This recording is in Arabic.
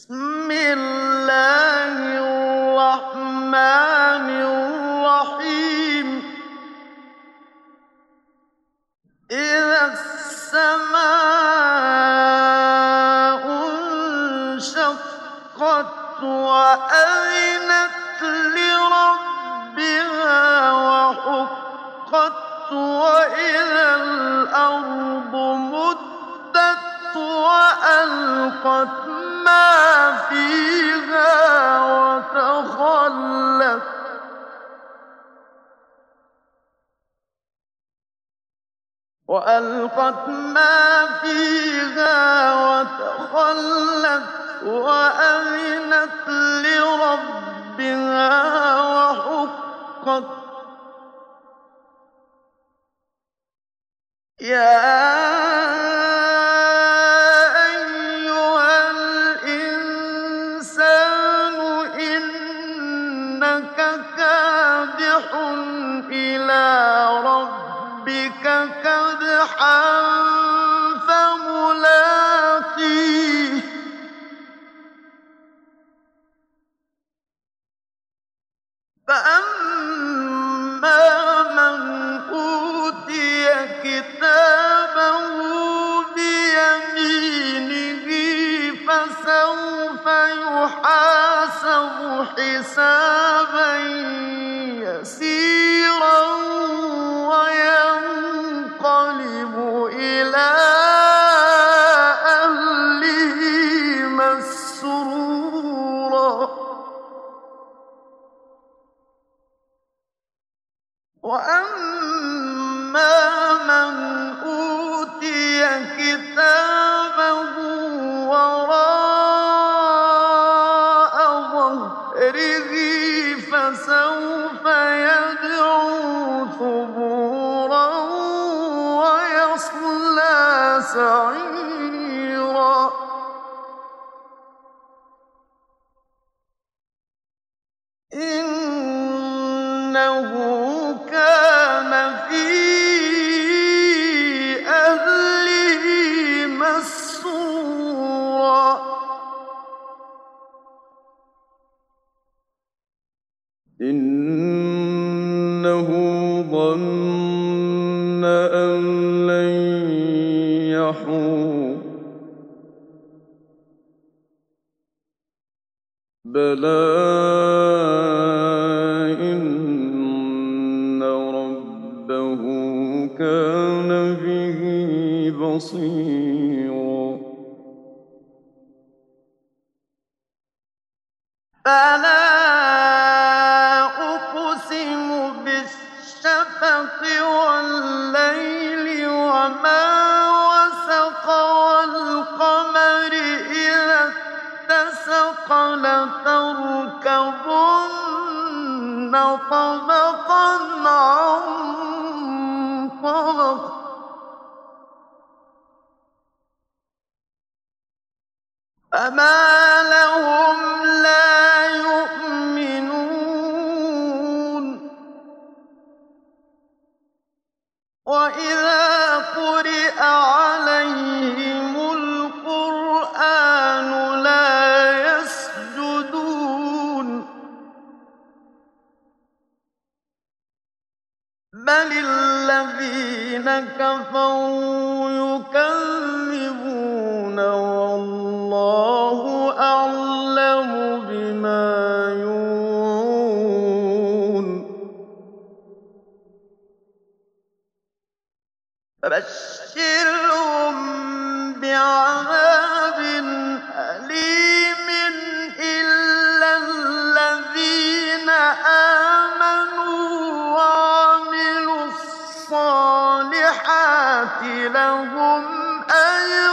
بسم الله الرحمن الرحيم. إذا السماء انشقت وأذنت لربها وحقت وإذا الأرض مدت وألقت ما فيها وتخلت وأذنت لربها وحقت. يا أيها الإنسان إنك كادح إلى ربك كدحا فملاقيه. فأما من أوتي كتابه بيمينه فسوف يحاسب حسابا يسيرا وينقلب إلى أهله مسرورا. وأما من أوتي كتابه وراء ظهره فسوف يدعو ثبورا ويصلى سعيرا. إنه كان في أهله مسرورا. إنه ظن أن لن يحور بلى إن ربه كان به بصيرا. فلا أقسم بالشفق والليل وما وسق والقمر إذا اتسق لتركبن طبقا عن طبق. فما لهم لا يؤمنون. وإذا قرئ عليهم القرآن لا يسجدون بل الذين كفروا يكذبون والله أعلم بما يوعون. فبشرهم بعذاب أليم إلا الذين آمنوا وعملوا الصالحات لهم أجر